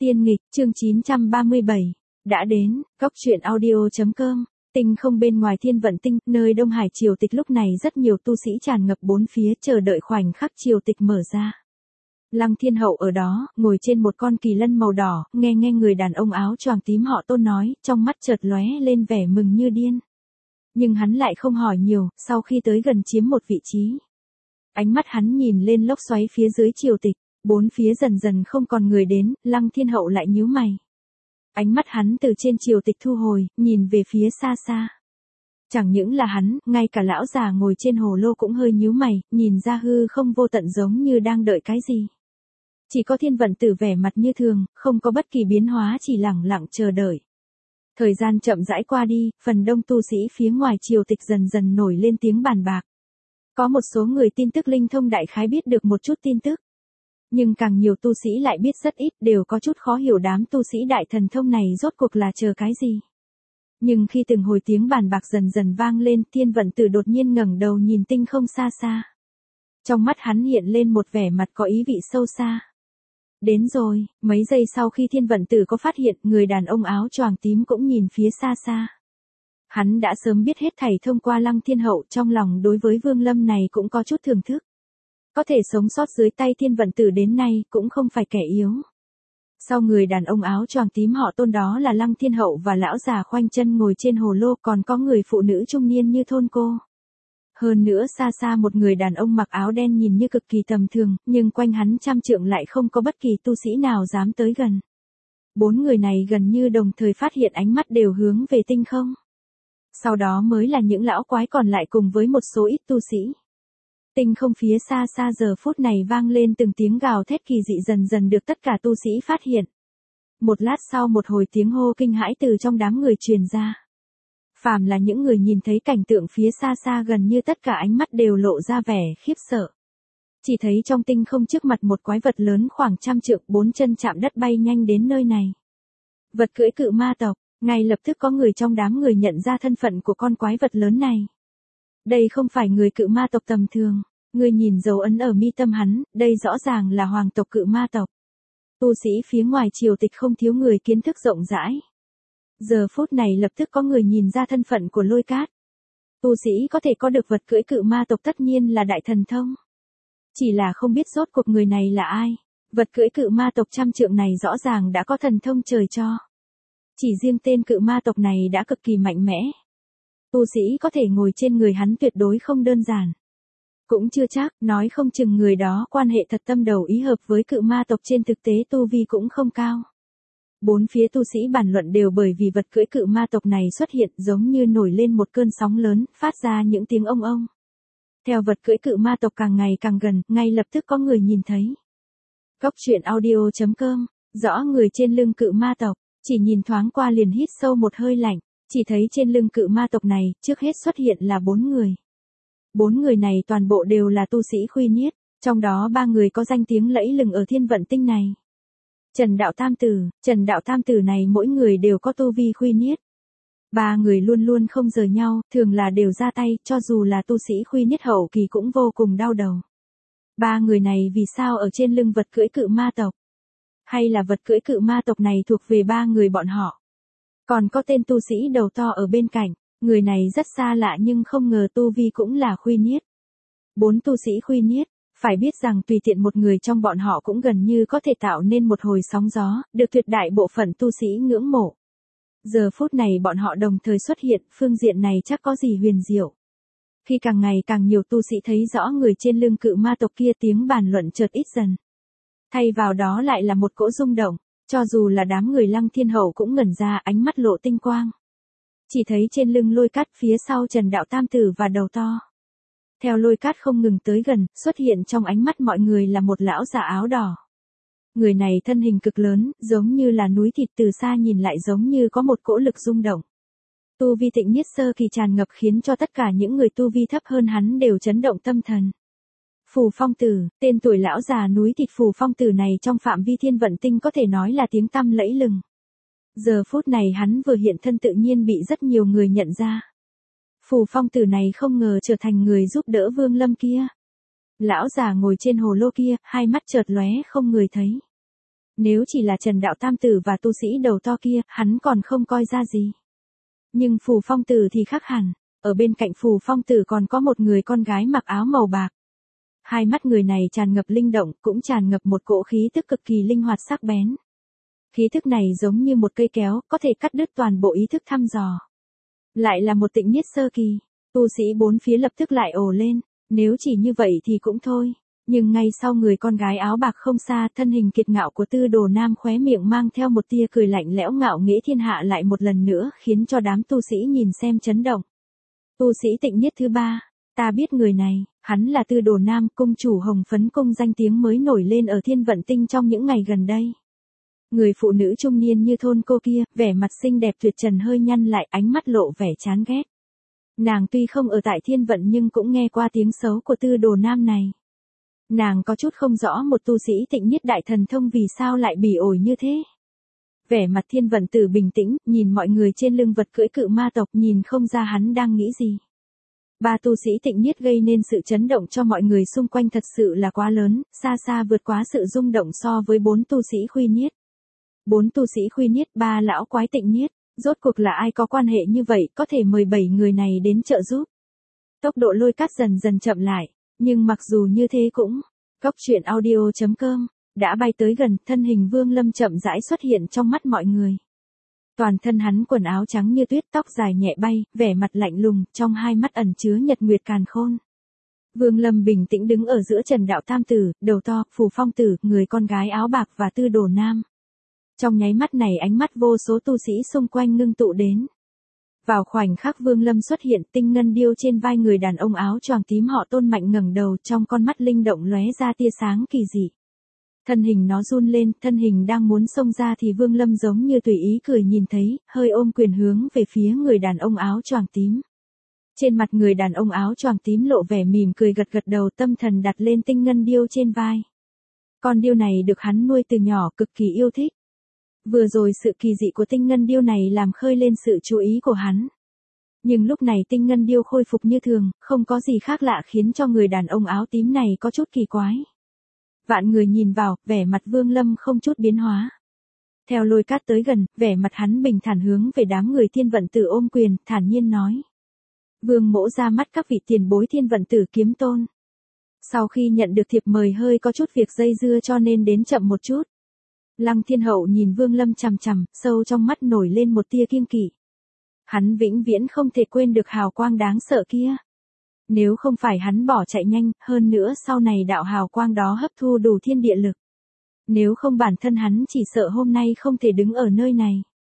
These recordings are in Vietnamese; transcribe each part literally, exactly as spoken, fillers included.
Tiên nghịch, chương chín trăm ba mươi bảy, đã đến, góc truyện audio chấm com. Tinh không bên ngoài thiên vận tinh, nơi Đông Hải triều tịch lúc này rất nhiều tu sĩ tràn ngập bốn phía chờ đợi khoảnh khắc triều tịch mở ra. Lăng Thiên Hậu ở đó, ngồi trên một con kỳ lân màu đỏ, nghe nghe người đàn ông áo choàng tím họ Tôn nói, trong mắt chợt lóe lên vẻ mừng như điên. Nhưng hắn lại không hỏi nhiều, sau khi tới gần chiếm một vị trí. Ánh mắt hắn nhìn lên lốc xoáy phía dưới triều tịch, bốn phía dần dần không còn người đến, Lăng Thiên Hậu lại nhíu mày. Ánh mắt hắn từ trên triều tịch thu hồi, nhìn về phía xa xa. Chẳng những là hắn, ngay cả lão già ngồi trên hồ lô cũng hơi nhíu mày, nhìn ra hư không vô tận giống như đang đợi cái gì. Chỉ có Thiên Vận Tử vẻ mặt như thường, không có bất kỳ biến hóa, chỉ lẳng lặng chờ đợi. Thời gian chậm rãi qua đi, phần đông tu sĩ phía ngoài triều tịch dần dần nổi lên tiếng bàn bạc. Có một số người tin tức linh thông đại khái biết được một chút tin tức. Nhưng càng nhiều tu sĩ lại biết rất ít, đều có chút khó hiểu đám tu sĩ đại thần thông này rốt cuộc là chờ cái gì. Nhưng khi từng hồi tiếng bàn bạc dần dần vang lên, Thiên Vận Tử đột nhiên ngẩng đầu nhìn tinh không xa xa. Trong mắt hắn hiện lên một vẻ mặt có ý vị sâu xa. Đến rồi, mấy giây sau khi Thiên Vận Tử có phát hiện, người đàn ông áo choàng tím cũng nhìn phía xa xa. Hắn đã sớm biết hết thảy thông qua Lăng Thiên Hậu, trong lòng đối với Vương Lâm này cũng có chút thưởng thức. Có thể sống sót dưới tay Thiên Vận Tử đến nay, cũng không phải kẻ yếu. Sau người đàn ông áo choàng tím họ Tôn đó là Lăng Thiên Hậu và lão già khoanh chân ngồi trên hồ lô, còn có người phụ nữ trung niên như thôn cô. Hơn nữa xa xa một người đàn ông mặc áo đen nhìn như cực kỳ tầm thường, nhưng quanh hắn trăm trượng lại không có bất kỳ tu sĩ nào dám tới gần. Bốn người này gần như đồng thời phát hiện ánh mắt đều hướng về tinh không. Sau đó mới là những lão quái còn lại cùng với một số ít tu sĩ. Tinh không phía xa xa giờ phút này vang lên từng tiếng gào thét kỳ dị dần dần được tất cả tu sĩ phát hiện. Một lát sau một hồi tiếng hô kinh hãi từ trong đám người truyền ra. Phàm là những người nhìn thấy cảnh tượng phía xa xa gần như tất cả ánh mắt đều lộ ra vẻ khiếp sợ. Chỉ thấy trong tinh không trước mặt một quái vật lớn khoảng trăm trượng, bốn chân chạm đất bay nhanh đến nơi này. Vật cưỡi cự ma tộc, ngay lập tức có người trong đám người nhận ra thân phận của con quái vật lớn này. Đây không phải người cự ma tộc tầm thường, người nhìn dấu ấn ở mi tâm hắn, đây rõ ràng là hoàng tộc cự ma tộc. Tu sĩ phía ngoài triều tịch không thiếu người kiến thức rộng rãi. Giờ phút này lập tức có người nhìn ra thân phận của Lôi Cát. Tu sĩ có thể có được vật cưỡi cự ma tộc tất nhiên là đại thần thông. Chỉ là không biết rốt cuộc người này là ai. Vật cưỡi cự ma tộc trăm trượng này rõ ràng đã có thần thông trời cho. Chỉ riêng tên cự ma tộc này đã cực kỳ mạnh mẽ. Tu sĩ có thể ngồi trên người hắn tuyệt đối không đơn giản. Cũng chưa chắc, nói không chừng người đó quan hệ thật tâm đầu ý hợp với cự ma tộc, trên thực tế tu vi cũng không cao. Bốn phía tu sĩ bàn luận đều bởi vì vật cưỡi cự ma tộc này xuất hiện giống như nổi lên một cơn sóng lớn, phát ra những tiếng ông ông. Theo vật cưỡi cự ma tộc càng ngày càng gần, ngay lập tức có người nhìn thấy. Góc truyện audio chấm com, rõ người trên lưng cự ma tộc, chỉ nhìn thoáng qua liền hít sâu một hơi lạnh, chỉ thấy trên lưng cự ma tộc này, trước hết xuất hiện là bốn người. Bốn người này toàn bộ đều là tu sĩ Khuy Niết, trong đó ba người có danh tiếng lẫy lừng ở thiên vận tinh này. Trần Đạo Tam Tử, Trần Đạo Tam Tử này mỗi người đều có tu vi Khuy Niết. Ba người luôn luôn không rời nhau, thường là đều ra tay, cho dù là tu sĩ Khuy Niết hậu kỳ cũng vô cùng đau đầu. Ba người này vì sao ở trên lưng vật cưỡi cự ma tộc? Hay là vật cưỡi cự ma tộc này thuộc về ba người bọn họ? Còn có tên tu sĩ đầu to ở bên cạnh, người này rất xa lạ nhưng không ngờ tu vi cũng là Khuy Niết. Bốn tu sĩ Khuy Niết. Phải biết rằng tùy tiện một người trong bọn họ cũng gần như có thể tạo nên một hồi sóng gió, được tuyệt đại bộ phận tu sĩ ngưỡng mộ. Giờ phút này bọn họ đồng thời xuất hiện, phương diện này chắc có gì huyền diệu. Khi càng ngày càng nhiều tu sĩ thấy rõ người trên lưng cự ma tộc kia, tiếng bàn luận chợt ít dần. Thay vào đó lại là một cỗ rung động, cho dù là đám người Lăng Thiên Hậu cũng ngẩn ra, ánh mắt lộ tinh quang. Chỉ thấy trên lưng Lôi Cát, phía sau Trần Đạo Tam Tử và đầu to. Theo Lôi Cát không ngừng tới gần, xuất hiện trong ánh mắt mọi người là một lão già áo đỏ. Người này thân hình cực lớn, giống như là núi thịt, từ xa nhìn lại giống như có một cỗ lực rung động. Tu vi Tịnh Niết sơ kỳ tràn ngập khiến cho tất cả những người tu vi thấp hơn hắn đều chấn động tâm thần. Phù Phong Tử, tên tuổi lão già núi thịt Phù Phong Tử này trong phạm vi thiên vận tinh có thể nói là tiếng tăm lẫy lừng. Giờ phút này hắn vừa hiện thân tự nhiên bị rất nhiều người nhận ra. Phù Phong Tử này không ngờ trở thành người giúp đỡ Vương Lâm kia. Lão già ngồi trên hồ lô kia, hai mắt chợt lóe không người thấy. Nếu chỉ là Trần Đạo Tam Tử và tu sĩ đầu to kia, hắn còn không coi ra gì. Nhưng Phù Phong Tử thì khác hẳn, ở bên cạnh Phù Phong Tử còn có một người con gái mặc áo màu bạc. Hai mắt người này tràn ngập linh động, cũng tràn ngập một cỗ khí tức cực kỳ linh hoạt sắc bén. Khí thức này giống như một cây kéo, có thể cắt đứt toàn bộ ý thức thăm dò. Lại là một tịnh niết sơ kỳ, tu sĩ bốn phía lập tức lại ồ lên, nếu chỉ như vậy thì cũng thôi. Nhưng ngay sau người con gái áo bạc không xa, thân hình kiệt ngạo của Tư Đồ Nam khóe miệng mang theo một tia cười lạnh lẽo ngạo nghễ thiên hạ lại một lần nữa khiến cho đám tu sĩ nhìn xem chấn động. Tu sĩ tịnh niết thứ ba, ta biết người này, hắn là Tư Đồ Nam, cung chủ Hồng Phấn Cung danh tiếng mới nổi lên ở Thiên Vận Tinh trong những ngày gần đây. Người phụ nữ trung niên như thôn cô kia, vẻ mặt xinh đẹp tuyệt trần hơi nhăn lại, ánh mắt lộ vẻ chán ghét. Nàng tuy không ở tại Thiên Vận nhưng cũng nghe qua tiếng xấu của Tư Đồ Nam này. Nàng có chút không rõ một tu sĩ tịnh niết đại thần thông vì sao lại bỉ ổi như thế. Vẻ mặt Thiên Vận Tử bình tĩnh, nhìn mọi người trên lưng vật cưỡi cự ma tộc, nhìn không ra hắn đang nghĩ gì. Ba tu sĩ tịnh niết gây nên sự chấn động cho mọi người xung quanh thật sự là quá lớn, xa xa vượt quá sự rung động so với bốn tu sĩ khuy niết. Bốn tu sĩ khuy niết, ba lão quái tịnh niết, rốt cuộc là ai có quan hệ như vậy, có thể mời bảy người này đến trợ giúp. Tốc độ lôi cát dần dần chậm lại, nhưng mặc dù như thế cũng, Cốc truyện audio chấm com, đã bay tới gần, thân hình Vương Lâm chậm rãi xuất hiện trong mắt mọi người. Toàn thân hắn quần áo trắng như tuyết, tóc dài nhẹ bay, vẻ mặt lạnh lùng, trong hai mắt ẩn chứa nhật nguyệt càn khôn. Vương Lâm bình tĩnh đứng ở giữa Trần Đạo Tam Tử, đầu to, Phù Phong Tử, người con gái áo bạc và Tư Đồ Nam. Trong nháy mắt này ánh mắt vô số tu sĩ xung quanh ngưng tụ đến. Vào khoảnh khắc Vương Lâm xuất hiện, tinh ngân điêu trên vai người đàn ông áo choàng tím họ Tôn mạnh ngẩng đầu, trong con mắt linh động lóe ra tia sáng kỳ dị. Thân hình nó run lên, thân hình đang muốn xông ra thì Vương Lâm giống như tùy ý cười nhìn thấy, hơi ôm quyền hướng về phía người đàn ông áo choàng tím. Trên mặt người đàn ông áo choàng tím lộ vẻ mỉm cười gật gật đầu, tâm thần đặt lên tinh ngân điêu trên vai. Con điêu này được hắn nuôi từ nhỏ, cực kỳ yêu thích. Vừa rồi sự kỳ dị của tinh ngân điêu này làm khơi lên sự chú ý của hắn. Nhưng lúc này tinh ngân điêu khôi phục như thường, không có gì khác lạ khiến cho người đàn ông áo tím này có chút kỳ quái. Vạn người nhìn vào, vẻ mặt Vương Lâm không chút biến hóa. Theo lôi cát tới gần, vẻ mặt hắn bình thản hướng về đám người Thiên Vận Tử ôm quyền, thản nhiên nói. Vương mỗ ra mắt các vị tiền bối Thiên Vận Tử kiếm tôn. Sau khi nhận được thiệp mời hơi có chút việc dây dưa cho nên đến chậm một chút. Lăng Thiên Hậu nhìn Vương Lâm chằm chằm, sâu trong mắt nổi lên một tia kiêng kỵ. Hắn vĩnh viễn không thể quên được hào quang đáng sợ kia. Nếu không phải hắn bỏ chạy nhanh, hơn nữa sau này đạo hào quang đó hấp thu đủ thiên địa lực. Nếu không bản thân hắn chỉ sợ hôm nay không thể đứng ở nơi này.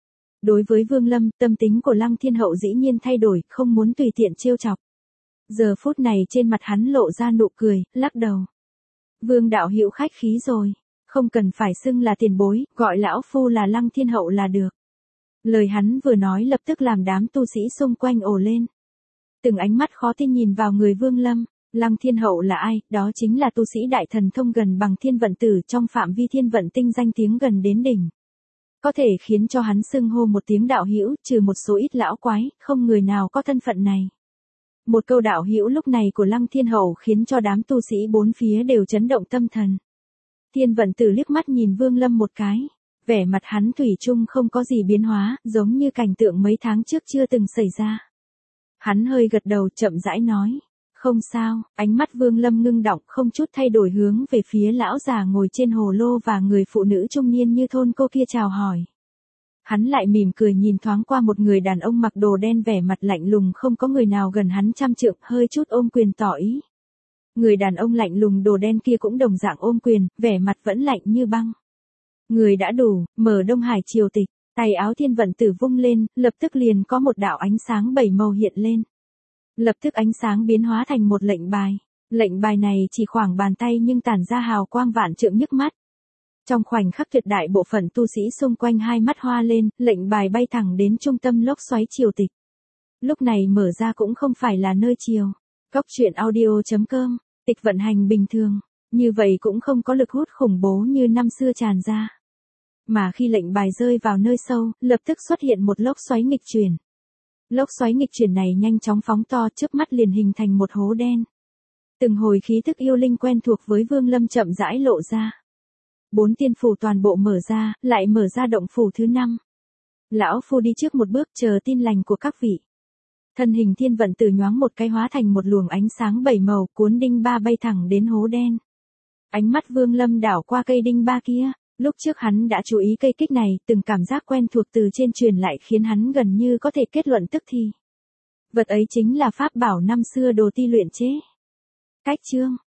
Đối với Vương Lâm, tâm tính của Lăng Thiên Hậu dĩ nhiên thay đổi, không muốn tùy tiện trêu chọc. Giờ phút này trên mặt hắn lộ ra nụ cười, lắc đầu. Vương đạo hữu khách khí rồi. Không cần phải xưng là tiền bối, gọi lão phu là Lăng Thiên Hậu là được. Lời hắn vừa nói lập tức làm đám tu sĩ xung quanh ồ lên. Từng ánh mắt khó tin nhìn vào người Vương Lâm. Lăng Thiên Hậu là ai? Đó chính là tu sĩ đại thần thông gần bằng Thiên Vận Tử, trong phạm vi Thiên Vận Tinh danh tiếng gần đến đỉnh. Có thể khiến cho hắn xưng hô một tiếng đạo hữu, trừ một số ít lão quái, không người nào có thân phận này. Một câu đạo hữu lúc này của Lăng Thiên Hậu khiến cho đám tu sĩ bốn phía đều chấn động tâm thần. Thiên Vận Tử liếc mắt nhìn Vương Lâm một cái, vẻ mặt hắn thủy chung không có gì biến hóa, giống như cảnh tượng mấy tháng trước chưa từng xảy ra. Hắn hơi gật đầu chậm rãi nói, không sao, ánh mắt Vương Lâm ngưng động không chút thay đổi hướng về phía lão già ngồi trên hồ lô và người phụ nữ trung niên như thôn cô kia chào hỏi. Hắn lại mỉm cười nhìn thoáng qua một người đàn ông mặc đồ đen vẻ mặt lạnh lùng không có người nào gần hắn trăm trượng, hơi chút ôm quyền tỏ ý. Người đàn ông lạnh lùng đồ đen kia cũng đồng dạng ôm quyền, vẻ mặt vẫn lạnh như băng. Người đã đủ, mở Đông Hải triều tịch, tay áo Thiên Vận Tử vung lên, lập tức liền có một đạo ánh sáng bảy màu hiện lên. Lập tức ánh sáng biến hóa thành một lệnh bài. Lệnh bài này chỉ khoảng bàn tay nhưng tản ra hào quang vạn trượng nhức mắt. Trong khoảnh khắc tuyệt đại bộ phận tu sĩ xung quanh hai mắt hoa lên, lệnh bài bay thẳng đến trung tâm lốc xoáy triều tịch. Lúc này mở ra cũng không phải là nơi triều. Cốc truyện audio chấm com, tịch vận hành bình thường, như vậy cũng không có lực hút khủng bố như năm xưa tràn ra. Mà khi lệnh bài rơi vào nơi sâu, lập tức xuất hiện một lốc xoáy nghịch chuyển. Lốc xoáy nghịch chuyển này nhanh chóng phóng to, trước mắt liền hình thành một hố đen. Từng hồi khí thức yêu linh quen thuộc với Vương Lâm chậm rãi lộ ra. Bốn tiên phủ toàn bộ mở ra, lại mở ra động phủ thứ năm. Lão Phu đi trước một bước chờ tin lành của các vị. Thân hình thiên vận tử nhoáng một cái hóa thành một luồng ánh sáng bảy màu cuốn đinh ba bay thẳng đến hố đen. Ánh mắt Vương Lâm đảo qua cây đinh ba kia, lúc trước hắn đã chú ý cây kích này, từng cảm giác quen thuộc từ trên truyền lại khiến hắn gần như có thể kết luận tức thì. Vật ấy chính là pháp bảo năm xưa Đồ Ti luyện chế. Cách chương